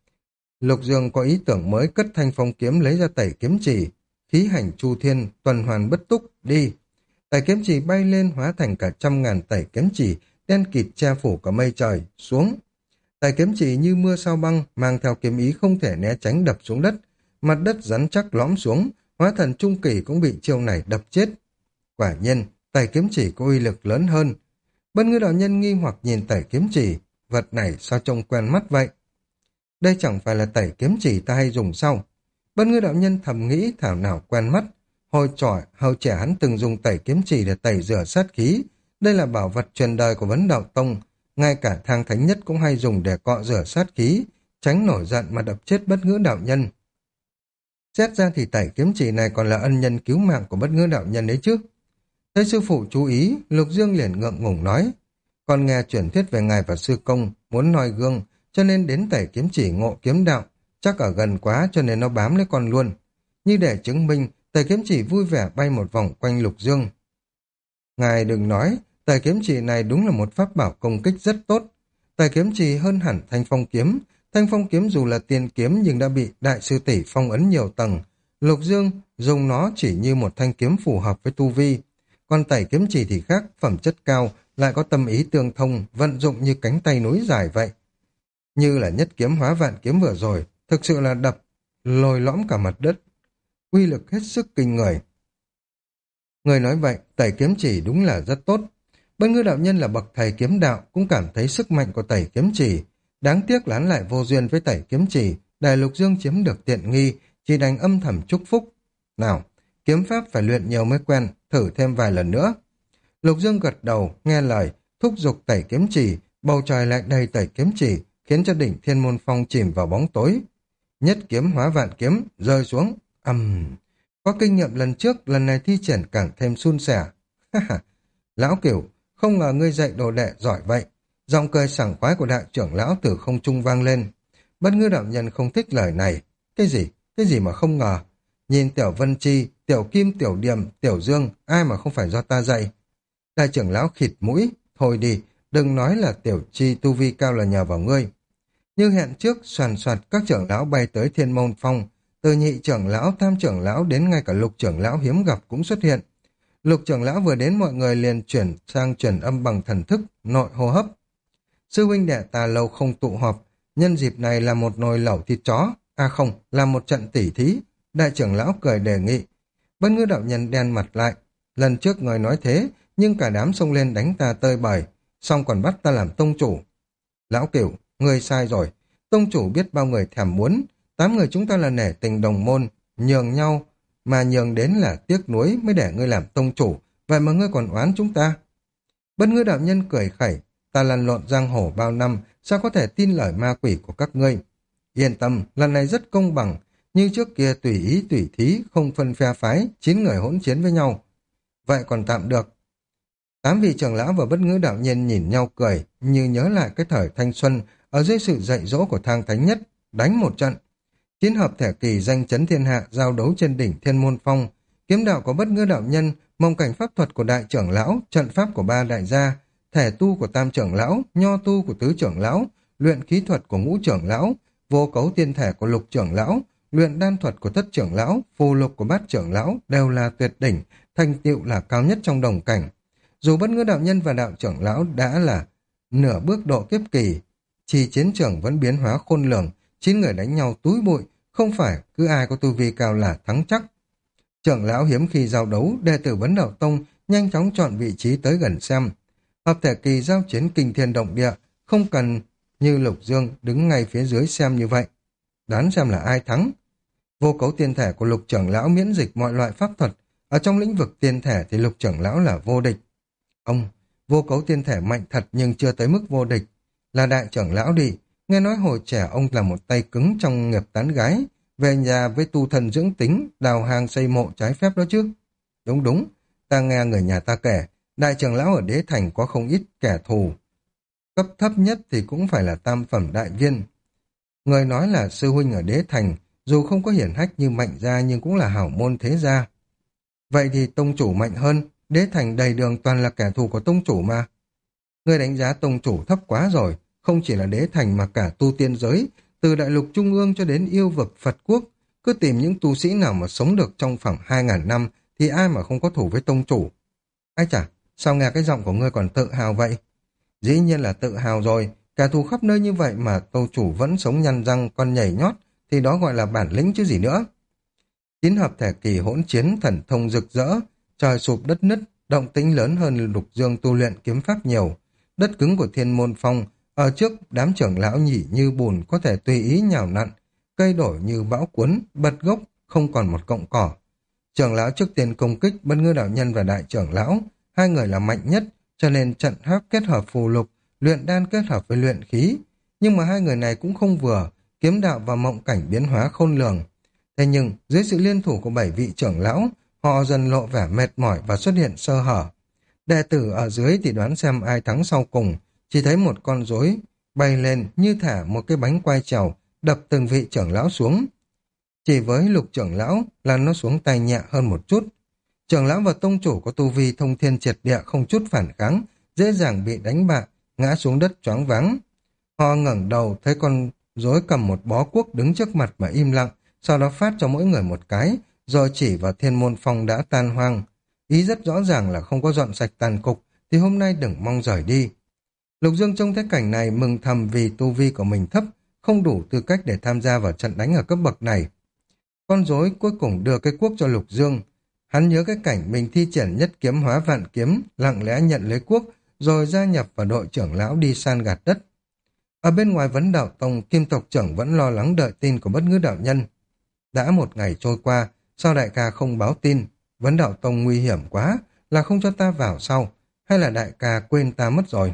Lục Dương có ý tưởng mới, cất thanh phong kiếm lấy ra tẩy kiếm chỉ, khí hành chu thiên, tuần hoàn bất túc, đi. Tẩy kiếm chỉ bay lên hóa thành cả 100.000 tẩy kiếm chỉ, đen kịt che phủ cả mây trời, xuống. Tẩy kiếm chỉ như mưa sao băng, mang theo kiếm ý không thể né tránh đập xuống đất. Mặt đất rắn chắc lõm xuống, hóa thần trung kỳ cũng bị chiêu này đập chết. Quả nhiên, tẩy kiếm chỉ có uy lực lớn hơn. Bất Ngữ đạo nhân nghi hoặc nhìn tẩy kiếm chỉ, vật này sao trông quen mắt vậy? Đây chẳng phải là tẩy kiếm chỉ ta hay dùng sao? Bất Ngữ đạo nhân thầm nghĩ thảo nào quen mắt. Hồi trẻ hắn từng dùng tẩy kiếm chỉ để tẩy rửa sát khí. Đây là bảo vật truyền đời của Vấn Đạo Tông. Ngay cả Thang Thánh Nhất cũng hay dùng để cọ rửa sát khí, tránh nổi giận mà đập chết Bất Ngữ đạo nhân. Xét ra thì tẩy kiếm chỉ này còn là ân nhân cứu mạng của Bất Ngữ đạo nhân đấy chứ. Thấy sư phụ chú ý, Lục Dương liền ngượng ngùng nói. Con nghe truyền thuyết về ngài và sư công, muốn noi gương, cho nên đến tẩy kiếm chỉ ngộ kiếm đạo. Chắc ở gần quá cho nên nó bám lấy con luôn. Như để chứng minh, tẩy kiếm chỉ vui vẻ bay một vòng quanh Lục Dương. Ngài đừng nói, tẩy kiếm chỉ này đúng là một pháp bảo công kích rất tốt. Tẩy kiếm chỉ hơn hẳn thanh phong kiếm. Thanh phong kiếm dù là tiên kiếm nhưng đã bị đại sư tỷ phong ấn nhiều tầng. Lục Dương dùng nó chỉ như một thanh kiếm phù hợp với tu vi. Còn tẩy kiếm chỉ thì khác, phẩm chất cao, lại có tâm ý tương thông, vận dụng như cánh tay núi dài vậy. Như là nhất kiếm hóa vạn kiếm vừa rồi, thực sự là đập, lồi lõm cả mặt đất. Uy lực hết sức kinh người. Người nói vậy, tẩy kiếm chỉ đúng là rất tốt. Bất Ngữ đạo nhân là bậc thầy kiếm đạo, cũng cảm thấy sức mạnh của tẩy kiếm chỉ. Đáng tiếc là hắn lại vô duyên với tẩy kiếm chỉ, để Lục Dương chiếm được tiện nghi, chỉ đành âm thầm chúc phúc. Nào, kiếm pháp phải luyện nhiều mới quen, thử thêm vài lần nữa. Lục Dương gật đầu, nghe lời, thúc giục tẩy kiếm chỉ, bầu trời lại đầy tẩy kiếm chỉ, khiến cho đỉnh Thiên Môn Phong chìm vào bóng tối. Nhất kiếm hóa vạn kiếm, rơi xuống, Có kinh nghiệm lần trước, lần này thi triển càng thêm suôn sẻ. Lão Cửu, không ngờ ngươi dạy đồ đệ giỏi vậy. Giọng cười sảng khoái của đại trưởng lão từ không trung vang lên. Bất Ngữ đạo nhân không thích lời này. Cái gì mà không ngờ? Nhìn Tiểu Vân Chi, Tiểu Kim, Tiểu Điềm, Tiểu Dương, ai mà không phải do ta dạy? Đại trưởng lão khịt mũi, thôi đi, đừng nói là Tiểu Chi tu vi cao là nhờ vào ngươi. Như hẹn trước, soàn soạt các trưởng lão bay tới Thiên Môn Phong, từ nhị trưởng lão, tam trưởng lão đến ngay cả lục trưởng lão hiếm gặp cũng xuất hiện. Lục trưởng lão vừa đến mọi người liền chuyển sang truyền âm bằng thần thức, nội hô hấp. Sư huynh đệ ta lâu không tụ họp, nhân dịp này là một nồi lẩu thịt chó, không, là một trận tỉ thí. Đại trưởng lão cười đề nghị. Bất Ngữ đạo nhân đen mặt lại. Lần trước người nói thế, nhưng cả đám xông lên đánh ta tơi bời, xong còn bắt ta làm tông chủ. Lão Cửu, ngươi sai rồi. Tông chủ biết bao người thèm muốn. 8 người chúng ta là nể tình đồng môn, nhường nhau, mà nhường đến là tiếc nuối mới để ngươi làm tông chủ, vậy mà ngươi còn oán chúng ta. Bất Ngữ đạo nhân cười khẩy, ta lăn lộn giang hồ bao năm, sao có thể tin lời ma quỷ của các ngươi. Yên tâm, lần này rất công bằng, như trước kia tùy ý tùy thí, không phân phe phái, 9 người hỗn chiến với nhau. Vậy còn tạm được. 8 vị trưởng lão và Bất Ngữ đạo nhân nhìn nhau cười, như nhớ lại cái thời thanh xuân, ở dưới sự dạy dỗ của Thang Thánh Nhất, đánh một trận. 9 hợp thể kỳ danh chấn thiên hạ giao đấu trên đỉnh Thiên Môn Phong, kiếm đạo của Bất Ngữ đạo nhân, mộng cảnh pháp thuật của đại trưởng lão, trận pháp của 3 đại gia, thể tu của tam trưởng lão, nho tu của tứ trưởng lão, luyện khí thuật của Ngũ trưởng lão, vô cấu tiên thể của Lục trưởng lão, luyện đan thuật của Thất trưởng lão, phù lục của Bát trưởng lão đều là tuyệt đỉnh, thành tựu là cao nhất trong đồng cảnh. Dù Bất Ngữ đạo nhân và đạo trưởng lão đã là nửa bước độ kiếp kỳ, chỉ chiến trường vẫn biến hóa khôn lường, 9 người đánh nhau túi bụi, không phải cứ ai có tu vi cao là thắng chắc. Trưởng lão hiếm khi giao đấu, đệ tử Vấn Đạo Tông nhanh chóng chọn vị trí tới gần xem. Hợp thể kỳ giao chiến kinh thiên động địa, không cần như Lục Dương đứng ngay phía dưới xem như vậy. Đoán xem là ai thắng. Vô cấu tiên thể của Lục trưởng lão miễn dịch mọi loại pháp thuật, ở trong lĩnh vực tiên thể thì Lục trưởng lão là vô địch. Ông, vô cấu tiên thể mạnh thật nhưng chưa tới mức vô địch. Là đại trưởng lão đi, nghe nói hồi trẻ ông là một tay cứng trong nghiệp tán gái, về nhà với tu thần dưỡng tính, đào hang xây mộ trái phép đó chứ. Đúng đúng, ta nghe người nhà ta kể, đại trưởng lão ở Đế Thành có không ít kẻ thù. Cấp thấp nhất thì cũng phải là tam phẩm đại viên. Người nói là sư huynh ở Đế Thành, dù không có hiển hách như Mạnh gia nhưng cũng là hảo môn thế gia. Vậy thì tông chủ mạnh hơn, Đế Thành đầy đường toàn là kẻ thù của tông chủ mà. Người đánh giá tông chủ thấp quá rồi, không chỉ là Đế Thành mà cả tu tiên giới, từ đại lục trung ương cho đến yêu vực Phật quốc, cứ tìm những tu sĩ nào mà sống được trong khoảng 2.000 năm thì ai mà không có thủ với tông chủ. Ai chả, sao nghe cái giọng của ngươi còn tự hào vậy? Dĩ nhiên là tự hào rồi, kẻ thù khắp nơi như vậy mà tông chủ vẫn sống nhăn răng còn nhảy nhót, thì đó gọi là bản lĩnh chứ gì nữa. 9 hợp thể kỳ hỗn chiến thần thông rực rỡ, trời sụp đất nứt, động tĩnh lớn hơn Lục Dương tu luyện kiếm pháp nhiều. Đất cứng của Thiên Môn Phong, ở trước đám trưởng lão nhỉ như bùn có thể tùy ý nhào nặn, cây đổi như bão cuốn, bật gốc, không còn một cọng cỏ. Trưởng lão trước tiên công kích Bất Ngữ đạo nhân và đại trưởng lão, hai người là mạnh nhất, cho nên trận hắc kết hợp phù lục, luyện đan kết hợp với luyện khí. Nhưng mà hai người này cũng không vừa, kiếm đạo và mộng cảnh biến hóa khôn lường. Thế nhưng, dưới sự liên thủ của 7 vị trưởng lão, họ dần lộ vẻ mệt mỏi và xuất hiện sơ hở. Đệ tử ở dưới thì đoán xem ai thắng sau cùng, chỉ thấy một con rối bay lên như thả một cái bánh quai trèo, đập từng vị trưởng lão xuống. Chỉ với Lục trưởng lão là nó xuống tay nhẹ hơn một chút. Trưởng lão và tông chủ có tu vi thông thiên triệt địa không chút phản kháng, dễ dàng bị đánh bại, ngã xuống đất choáng váng. Họ ngẩng đầu thấy con rối cầm một bó cuốc đứng trước mặt mà im lặng, sau đó phát cho mỗi người một cái, rồi chỉ vào Thiên Môn Phong đã tan hoang. Ý rất rõ ràng là không có dọn sạch tàn cục, thì hôm nay đừng mong rời đi. Lục Dương trông thấy cảnh này mừng thầm vì tu vi của mình thấp, không đủ tư cách để tham gia vào trận đánh ở cấp bậc này. Con rối cuối cùng đưa cái cuốc cho Lục Dương. Hắn nhớ cái cảnh mình thi triển nhất kiếm hóa vạn kiếm, lặng lẽ nhận lấy cuốc, rồi gia nhập vào đội trưởng lão đi san gạt đất. Ở bên ngoài Vấn Đạo Tông, Kim tộc trưởng vẫn lo lắng đợi tin của Bất Ngữ đạo nhân. Đã một ngày trôi qua, sao đại ca không báo tin? Vấn Đạo Tông nguy hiểm quá, là không cho ta vào sau, hay là đại ca quên ta mất rồi?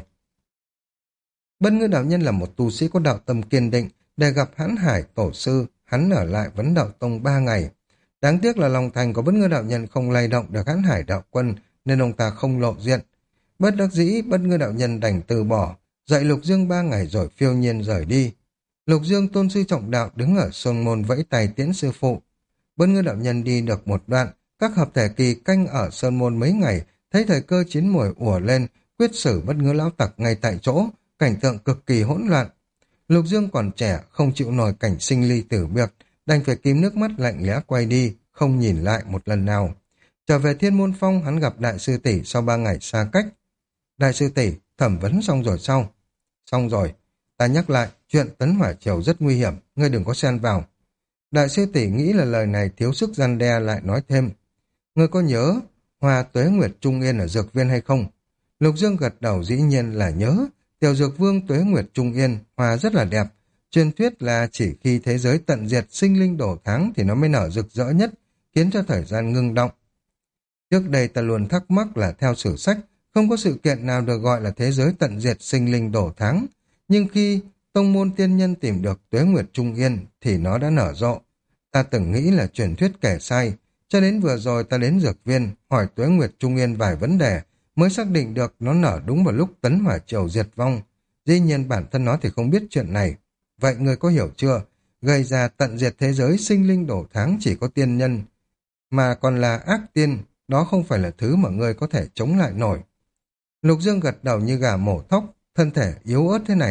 Bất Ngữ đạo nhân là một tu sĩ có đạo tâm kiên định, để gặp Hãn Hải tổ sư, hắn ở lại Vấn Đạo Tông 3 ngày. Đáng tiếc là lòng thành của Bất Ngữ đạo nhân không lay động được Hãn Hải đạo quân, nên ông ta không lộ diện. Bất đắc dĩ, Bất Ngữ đạo nhân đành từ bỏ, dạy Lục Dương 3 ngày rồi phiêu nhiên rời đi. Lục Dương tôn sư trọng đạo đứng ở sơn môn vẫy tay tiễn sư phụ. Bất Ngữ đạo nhân đi được một đoạn, các hợp thể kỳ canh ở sơn môn mấy ngày, thấy thời cơ chín muồi ùa lên, quyết xử Bất Ngữ lão tặc ngay tại chỗ, cảnh tượng cực kỳ hỗn loạn. Lục Dương còn trẻ, không chịu nổi cảnh sinh ly tử biệt, đành phải kìm nước mắt lạnh lẽo quay đi, không nhìn lại một lần nào. Trở về Thiên Môn Phong, hắn gặp đại sư tỷ sau 3 ngày xa cách. Đại sư tỷ, thẩm vấn xong rồi sao? Xong rồi. Ta nhắc lại, chuyện Tấn Hỏa Triều rất nguy hiểm, ngươi đừng có xen vào. Đại sư tỷ nghĩ là lời này thiếu sức răn đe, lại nói thêm. Ngươi có nhớ Hoa Tuế Nguyệt Trung Yên ở Dược Viên hay không? Lục Dương gật đầu dĩ nhiên là nhớ. Tiểu Dược Vương Tuế Nguyệt Trung Yên, hoa rất là đẹp. Truyền thuyết là chỉ khi thế giới tận diệt sinh linh đổ tháng thì nó mới nở rực rỡ nhất, khiến cho thời gian ngưng động. Trước đây ta luôn thắc mắc là theo sử sách, không có sự kiện nào được gọi là thế giới tận diệt sinh linh đổ tháng. Nhưng khi tông môn tiên nhân tìm được Tuế Nguyệt Trung Yên thì nó đã nở rộ. Ta từng nghĩ là truyền thuyết kể sai, cho đến vừa rồi ta đến Dược Viên hỏi Tuế Nguyệt Trung Yên vài vấn đề, mới xác định được nó nở đúng vào lúc Tấn Hỏa Triều diệt vong. Dĩ nhiên bản thân nó thì không biết chuyện này. Vậy người có hiểu chưa? Gây ra tận diệt thế giới sinh linh đổ tháng chỉ có tiên nhân, mà còn là ác tiên, đó không phải là thứ mà người có thể chống lại nổi. Lục Dương gật đầu như gà mổ thóc, thân thể yếu ớt thế này,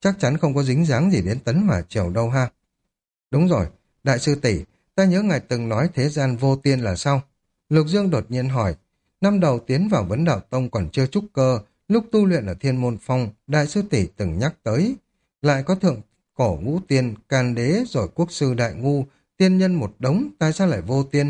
chắc chắn không có dính dáng gì đến Tấn Hỏa Triều đâu ha. Đúng rồi, đại sư tỷ, ta nhớ ngài từng nói thế gian vô tiên là sao? Lục Dương đột nhiên hỏi. Năm đầu tiến vào Vấn Đạo Tông còn chưa trúc cơ, lúc tu luyện ở Thiên Môn Phong, đại sư tỷ từng nhắc tới. Lại có thượng cổ ngũ tiên, càn đế rồi quốc sư đại ngu, tiên nhân một đống, tại sao lại vô tiên?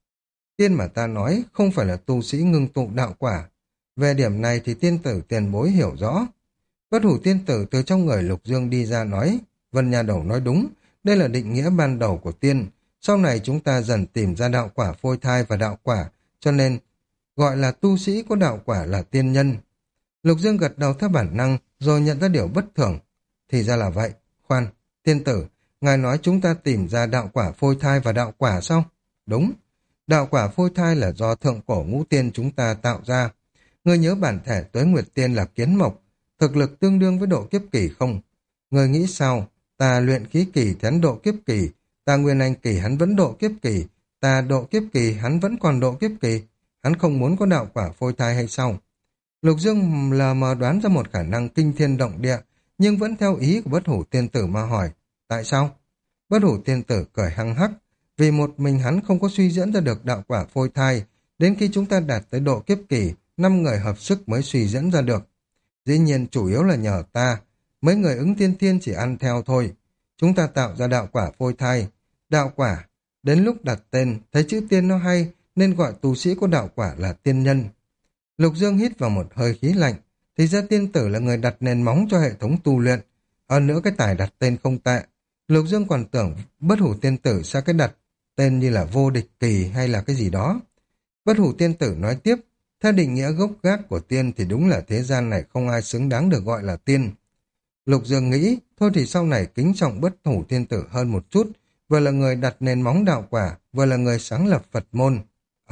Tiên mà ta nói không phải là tu sĩ ngưng tụ đạo quả. Về điểm này thì tiên tử tiền bối hiểu rõ. Bất hủ tiên tử từ trong người Lục Dương đi ra nói, Vân Nha Đầu nói đúng, đây là định nghĩa ban đầu của tiên. Sau này chúng ta dần tìm ra đạo quả phôi thai và đạo quả, cho nên gọi là tu sĩ có đạo quả là tiên nhân. Lục Dương gật đầu theo bản năng, rồi nhận ra điều bất thường. Thì ra là vậy. Khoan, tiên tử, ngài nói chúng ta tìm ra đạo quả phôi thai và đạo quả sao? Đúng. Đạo quả phôi thai là do thượng cổ ngũ tiên chúng ta tạo ra. Ngươi nhớ bản thể Tuế Nguyệt Tiên là kiến mộc, thực lực tương đương với độ kiếp kỳ không? Ngươi nghĩ sao? Ta luyện khí kỳ thì hắn độ kiếp kỳ, ta nguyên anh kỳ hắn vẫn độ kiếp kỳ, ta độ kiếp kỳ hắn vẫn còn độ kiếp kỳ. Hắn không muốn có đạo quả phôi thai hay sao? Lục Dương lờ mờ đoán ra một khả năng kinh thiên động địa, nhưng vẫn theo ý của bất hủ tiên tử mà hỏi. Tại sao? Bất hủ tiên tử cười hăng hắc, vì một mình hắn không có suy diễn ra được đạo quả phôi thai, đến khi chúng ta đạt tới độ kiếp kỳ, 5 người hợp sức mới suy diễn ra được. Dĩ nhiên chủ yếu là nhờ ta, mấy người ứng tiên tiên chỉ ăn theo thôi. Chúng ta tạo ra đạo quả phôi thai. Đạo quả, đến lúc đặt tên, thấy chữ tiên nó hay, nên gọi tu sĩ có đạo quả là tiên nhân. Lục Dương hít vào một hơi khí lạnh, thì ra tiên tử là người đặt nền móng cho hệ thống tu luyện. Hơn nữa cái tài đặt tên không tệ. Lục Dương còn tưởng bất hủ tiên tử sẽ cái đặt tên như là vô địch kỳ hay là cái gì đó. Bất hủ tiên tử nói tiếp, theo định nghĩa gốc gác của tiên thì đúng là thế gian này không ai xứng đáng được gọi là tiên. Lục Dương nghĩ, thôi thì sau này kính trọng bất hủ tiên tử hơn một chút, vừa là người đặt nền móng đạo quả, vừa là người sáng lập Phật môn.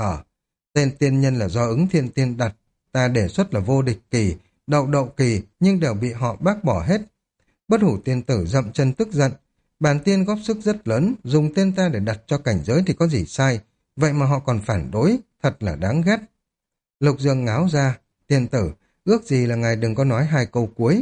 Tên tiên nhân là do ứng thiên tiên đặt, ta đề xuất là vô địch kỳ, đậu đậu kỳ, nhưng đều bị họ bác bỏ hết. Bất hủ tiên tử dậm chân tức giận, bản tiên góp sức rất lớn, dùng tên ta để đặt cho cảnh giới thì có gì sai, vậy mà họ còn phản đối, thật là đáng ghét. Lục Dương ngáo ra, tiên tử, ước gì là ngài đừng có nói 2 câu cuối.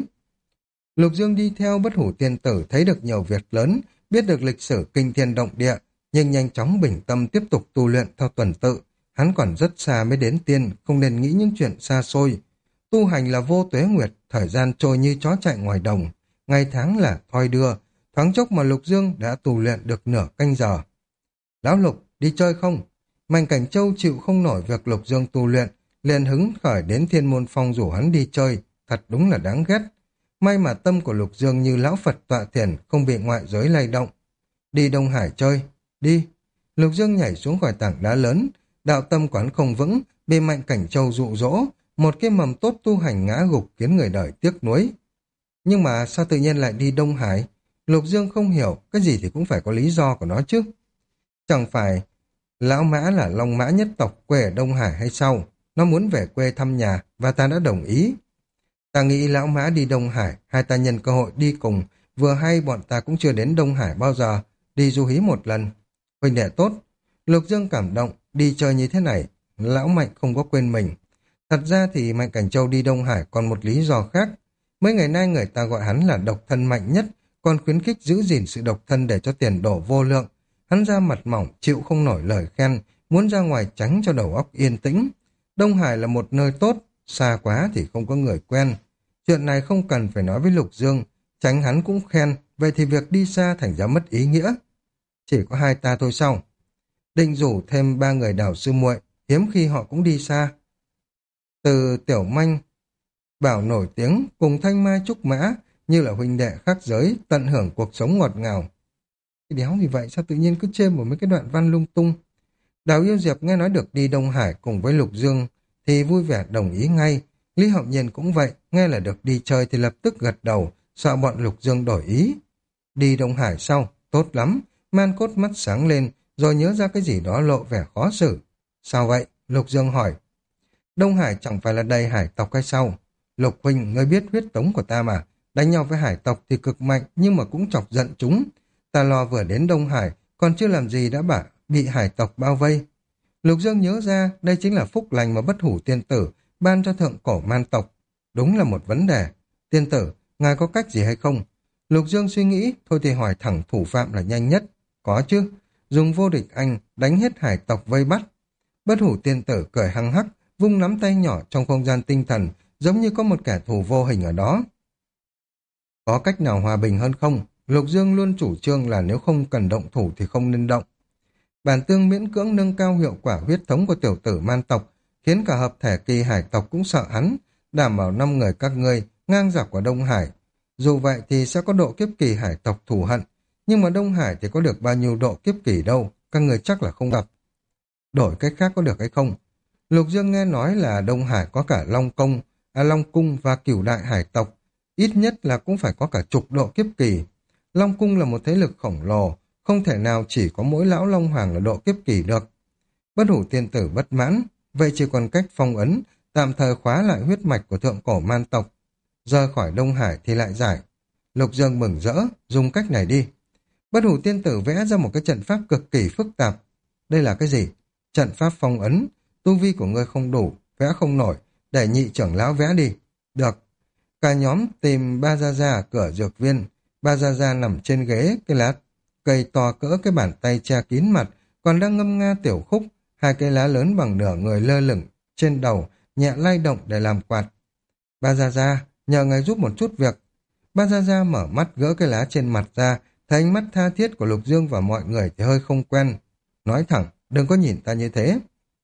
Lục Dương đi theo bất hủ tiên tử thấy được nhiều việc lớn, biết được lịch sử kinh thiên động địa, nhưng nhanh chóng bình tâm tiếp tục tu luyện theo tuần tự. Hắn còn rất xa mới đến tiên, không nên nghĩ những chuyện xa xôi. Tu hành là vô tuế nguyệt, thời gian trôi như chó chạy ngoài đồng, ngày tháng là thoi đưa, thoáng chốc mà Lục Dương đã tu luyện được nửa canh giờ. Lão Lục, đi chơi không? Mạnh Cảnh Châu chịu không nổi việc Lục Dương tu luyện, liền hứng khởi đến Thiên Môn Phong rủ hắn đi chơi, thật đúng là đáng ghét. May mà tâm của Lục Dương như lão Phật tọa thiền, không bị ngoại giới lay động. Đi Đông Hải chơi, đi. Lục Dương nhảy xuống khỏi tảng đá lớn, đạo tâm quán không vững, bị Mạnh Cảnh Châu dụ dỗ, một cái mầm tốt tu hành ngã gục khiến người đời tiếc nuối. Nhưng mà sao tự nhiên lại đi Đông Hải? Lục Dương không hiểu, cái gì thì cũng phải có lý do của nó chứ. Chẳng phải Lão Mã là Long Mã nhất tộc quê ở Đông Hải hay sao? Nó muốn về quê thăm nhà và ta đã đồng ý. Ta nghĩ Lão Mã đi Đông Hải, hai ta nhân cơ hội đi cùng, vừa hay bọn ta cũng chưa đến Đông Hải bao giờ, đi du hí một lần. Huynh đệ tốt, Lục Dương cảm động, đi chơi như thế này, Lão Mạnh không có quên mình. Thật ra thì Mạnh Cảnh Châu đi Đông Hải còn một lý do khác. Mấy ngày nay người ta gọi hắn là độc thân mạnh nhất, còn khuyến khích giữ gìn sự độc thân để cho tiền đổ vô lượng. Hắn ra mặt mỏng, chịu không nổi lời khen, muốn ra ngoài tránh cho đầu óc yên tĩnh. Đông Hải là một nơi tốt, xa quá thì không có người quen. Chuyện này không cần phải nói với Lục Dương, tránh hắn cũng khen, vậy thì việc đi xa thành ra mất ý nghĩa. Chỉ có hai ta thôi sao? Định rủ thêm 3 người đào sư muội, hiếm khi họ cũng đi xa. Từ Tiểu Manh, Bảo nổi tiếng cùng Thanh Mai Trúc Mã như là huynh đệ khác giới, tận hưởng cuộc sống ngọt ngào. Cái đéo gì vậy, sao tự nhiên cứ chêm vào mấy cái đoạn văn lung tung. Đào Yêu Diệp nghe nói được đi Đông Hải cùng với Lục Dương thì vui vẻ đồng ý ngay. Lý Hậu Nhiên cũng vậy, nghe là được đi chơi thì lập tức gật đầu, sợ bọn Lục Dương đổi ý. Đi Đông Hải sau, tốt lắm. Man Cốt mắt sáng lên, rồi nhớ ra cái gì đó lộ vẻ khó xử. Sao vậy? Lục Dương hỏi. Đông Hải chẳng phải là đầy hải tộc hay sao? Lục huynh, ngươi biết huyết tống của ta mà. Đánh nhau với hải tộc thì cực mạnh, nhưng mà cũng chọc giận chúng. Ta lo vừa đến Đông Hải, còn chưa làm gì đã bị hải tộc bao vây. Lục Dương nhớ ra, đây chính là phúc lành mà bất hủ tiên tử ban cho thượng cổ man tộc. Đúng là một vấn đề. Tiên tử, ngài có cách gì hay không? Lục Dương suy nghĩ, thôi thì hỏi thẳng thủ phạm là nhanh nhất. Có chứ, dùng vô địch anh đánh hết hải tộc vây bắt. Bất hủ tiên tử cười hăng hắc, vung nắm tay nhỏ trong không gian tinh thần, giống như có một kẻ thù vô hình ở đó. Có cách nào hòa bình hơn không? Lục Dương luôn chủ trương là nếu không cần động thủ thì không nên động. Bản tương miễn cưỡng nâng cao hiệu quả huyết thống của tiểu tử man tộc, khiến cả hợp thể kỳ hải tộc cũng sợ hắn, đảm bảo 5 người các ngươi ngang dọc ở Đông Hải. Dù vậy thì sẽ có độ kiếp kỳ hải tộc thù hận, nhưng mà Đông Hải thì có được bao nhiêu độ kiếp kỳ đâu, các người chắc là không gặp. Đổi cách khác có được hay không? Lục Dương nghe nói là Đông Hải có cả Long Cung và Cửu Đại hải tộc, ít nhất là cũng phải có cả chục độ kiếp kỳ. Long Cung là một thế lực khổng lồ, không thể nào chỉ có mỗi lão Long Hoàng là độ kiếp kỳ được. Bất hủ tiên tử bất mãn, vậy chỉ còn cách phong ấn, tạm thời khóa lại huyết mạch của thượng cổ man tộc. Rời khỏi Đông Hải thì lại giải. Lục Dương mừng rỡ, dùng cách này đi. Bất hủ tiên tử vẽ ra một cái trận pháp cực kỳ phức tạp. Đây là cái gì? Trận pháp phong ấn, tu vi của ngươi không đủ, vẽ không nổi, để nhị trưởng lão vẽ đi. Được. Cả nhóm tìm Ba Gia Gia ở cửa dược viên. Ba Gia Gia nằm trên ghế, cái lá cây to cỡ cái bàn tay che kín mặt, còn đang ngâm nga tiểu khúc, hai cây lá lớn bằng nửa người lơ lửng trên đầu, nhẹ lay động để làm quạt. Ba Gia Gia, nhờ ngài giúp một chút việc. Ba Gia Gia mở mắt gỡ cái lá trên mặt ra, thấy ánh mắt tha thiết của Lục Dương và mọi người thì hơi không quen. Nói thẳng, đừng có nhìn ta như thế.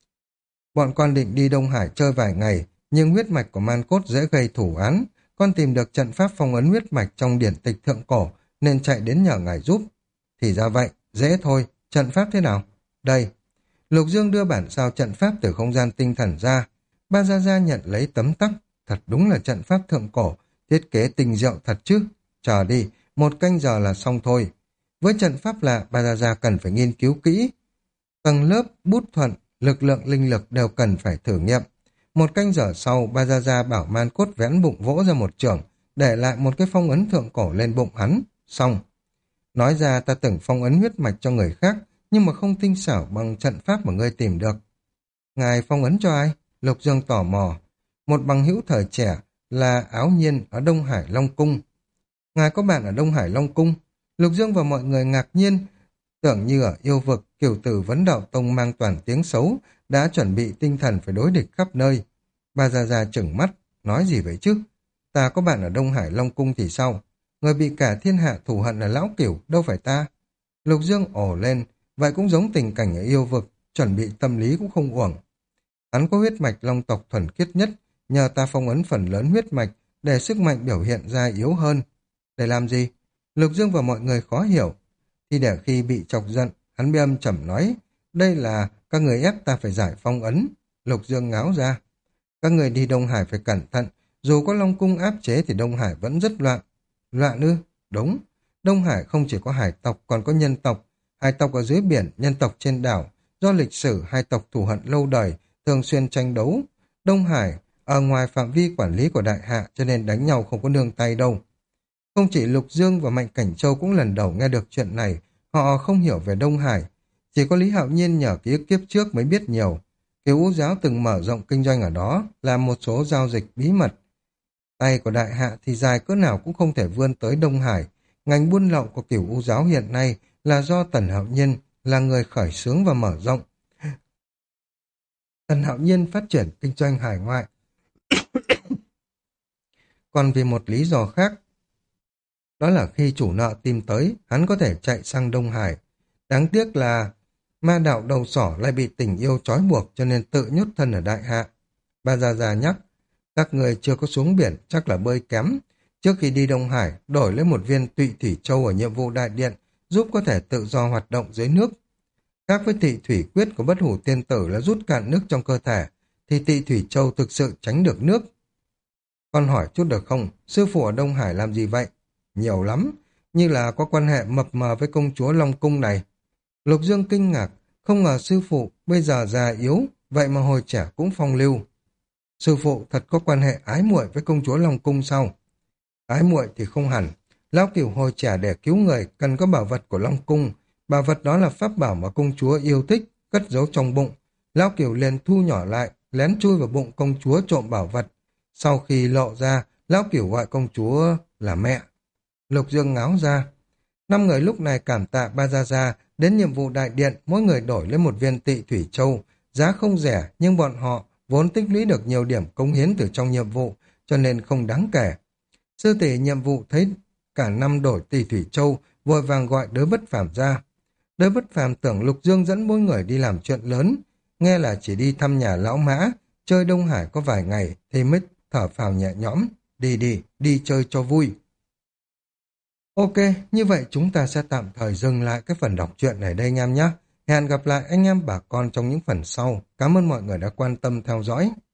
Bọn con định đi Đông Hải chơi vài ngày, nhưng huyết mạch của man cốt dễ gây thủ án. Con tìm được trận pháp phong ấn huyết mạch trong điển tịch thượng cổ, nên chạy đến nhờ ngài giúp. Thì ra vậy, dễ thôi, trận pháp thế nào? Đây. Lục Dương đưa bản sao trận pháp từ không gian tinh thần ra. Ba Gia Gia nhận lấy tấm tắc. Thật đúng là trận pháp thượng cổ, thiết kế tinh diệu thật chứ. Chờ đi, 1 canh giờ là xong thôi. Với trận pháp lạ, Ba Gia Gia cần phải nghiên cứu kỹ. Tầng lớp, bút thuận, lực lượng linh lực đều cần phải thử nghiệm. 1 canh giờ sau, Ba Gia Gia bảo man cốt vén bụng vỗ ra một chưởng, để lại một cái phong ấn thượng cổ lên bụng hắn. Xong. Nói ra ta từng phong ấn huyết mạch cho người khác, nhưng mà không tinh xảo bằng trận pháp mà ngươi tìm được. Ngài phong ấn cho ai? Lục Dương tò mò. Một bằng hữu thời trẻ là Áo Nhiên ở Đông Hải Long Cung. Ngài có bạn ở Đông Hải Long Cung? Lục Dương và mọi người ngạc nhiên, tưởng như ở yêu vực, Cửu Tử Vấn Đạo Tông mang toàn tiếng xấu, đã chuẩn bị tinh thần phải đối địch khắp nơi. Ba Gia Gia trừng mắt, nói gì vậy chứ? Ta có bạn ở Đông Hải Long Cung thì sao? Người bị cả thiên hạ thù hận là Lão Cửu, đâu phải ta. Lục Dương ồ lên, vậy cũng giống tình cảnh ở yêu vực, chuẩn bị tâm lý cũng không uổng. Hắn có huyết mạch long tộc thuần khiết nhất, nhờ ta phong ấn phần lớn huyết mạch, để sức mạnh biểu hiện ra yếu hơn. Để làm gì? Lục Dương và mọi người khó hiểu. Thì để khi bị chọc giận, hắn bi âm trầm nói, đây là các người ép ta phải giải phong ấn. Lục Dương ngáo ra. Các người đi Đông Hải phải cẩn thận, dù có Long Cung áp chế thì Đông Hải vẫn rất loạn. Loạn ư? Đúng. Đông Hải không chỉ có hải tộc còn có nhân tộc. Hải tộc ở dưới biển, nhân tộc trên đảo. Do lịch sử hai tộc thù hận lâu đời, thường xuyên tranh đấu. Đông Hải ở ngoài phạm vi quản lý của đại hạ, cho nên đánh nhau không có nương tay đâu. Không chỉ Lục Dương và Mạnh Cảnh Châu cũng lần đầu nghe được chuyện này, họ không hiểu về Đông Hải. Chỉ có Lý Hạo Nhiên nhờ ký ức kiếp trước mới biết nhiều. Kiều Vũ Giáo từng mở rộng kinh doanh ở đó, làm một số giao dịch bí mật. Tay của đại hạ thì dài cỡ nào cũng không thể vươn tới Đông Hải. Ngành buôn lậu của Kiều Vũ Giáo hiện nay là do Tần Hạo Nhiên là người khởi xướng và mở rộng. Tần Hạo Nhiên phát triển kinh doanh hải ngoại. Còn vì một lý do khác, đó là khi chủ nợ tìm tới, hắn có thể chạy sang Đông Hải. Đáng tiếc là ma đạo đầu sỏ lại bị tình yêu trói buộc, cho nên tự nhốt thân ở đại hạ. Ba Gia Gia nhắc, các người chưa có xuống biển chắc là bơi kém. Trước khi đi Đông Hải, đổi lấy một viên Tụy Thủy Châu ở nhiệm vụ đại điện, giúp có thể tự do hoạt động dưới nước. Khác với Tị Thủy Quyết của Bất Hủ Tiên Tử là rút cạn nước trong cơ thể, thì Tị Thủy Châu thực sự tránh được nước. Con hỏi chút được không, sư phụ ở Đông Hải làm gì vậy? Nhiều lắm, như là có quan hệ mập mờ với công chúa Long Cung này. Lục Dương kinh ngạc, không ngờ sư phụ bây giờ già yếu, vậy mà hồi trẻ cũng phong lưu. Sư phụ thật có quan hệ ái muội với công chúa Long Cung sao? Ái muội thì không hẳn. Lão Cửu hồi trẻ để cứu người cần có bảo vật của Long Cung. Bảo vật đó là pháp bảo mà công chúa yêu thích, cất giấu trong bụng. Lão Cửu liền thu nhỏ lại, lén chui vào bụng công chúa trộm bảo vật. Sau khi lộ ra, Lão Cửu gọi công chúa là mẹ. Lục Dương ngáo ra. 5 người lúc này cảm tạ Ba Gia Gia đến nhiệm vụ đại điện, mỗi người đổi lấy một viên Tị Thủy Châu. Giá không rẻ, nhưng bọn họ vốn tích lũy được nhiều điểm cống hiến từ trong nhiệm vụ, cho nên không đáng kể. Sư tỷ nhiệm vụ thấy cả 5 đổi Tị Thủy Châu, vội vàng gọi Đới Bất Phàm ra. Đới Bất Phàm tưởng Lục Dương dẫn mỗi người đi làm chuyện lớn, nghe là chỉ đi thăm nhà lão Mã, chơi Đông Hải có vài ngày thì mới thở phào nhẹ nhõm. Đi chơi cho vui. Ok, như vậy chúng ta sẽ tạm thời dừng lại cái phần đọc truyện này đây anh em nhé. Hẹn gặp lại anh em bà con trong những phần sau. Cảm ơn mọi người đã quan tâm theo dõi.